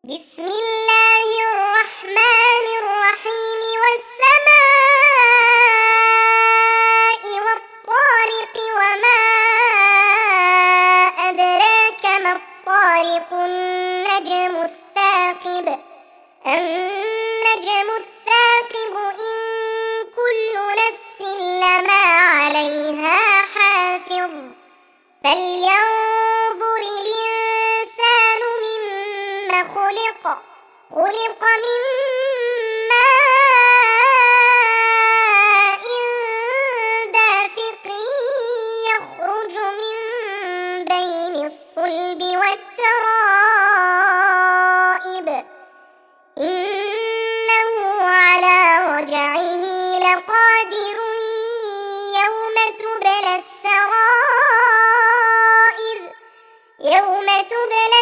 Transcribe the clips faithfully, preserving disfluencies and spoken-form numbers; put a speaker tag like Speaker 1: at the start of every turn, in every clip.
Speaker 1: بسم الله الرحمن الرحيم والسماء والطارق وما أدراك ما الطارق النجم الثاقب النجم الثاقب إن كل نفس لما عليها حافظ فلينظر الإنسان مما خلق خلق من ماء دافق يخرج من بين الصلب والترائب إنه على رجعه لقادر يوم تبلى السرائر يوم تبلى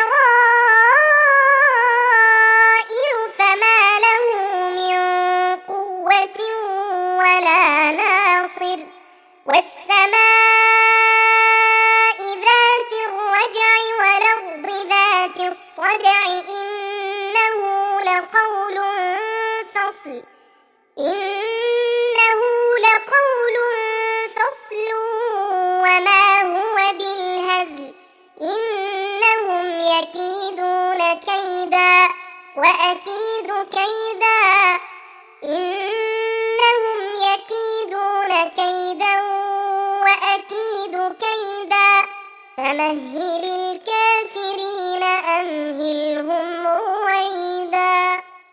Speaker 1: السرائر فما له من قوة ولا ناصر والسماء ذات الرجع والأرض ذات الصدع إنه لقول فصل إنه لقول فصل وما هو بالهزل إنهم يكيدون كيدا وأكيد كيدا إنهم يكيدون كيدا وأكيد كيدا فمهل الكافرين أمهلهم